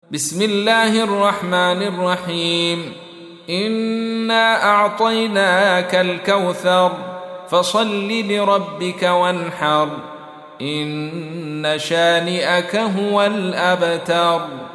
بسم الله الرحمن الرحيم. إنا أعطيناك الكوثر فصل لربك وانحر إن شانئك هو الأبتر.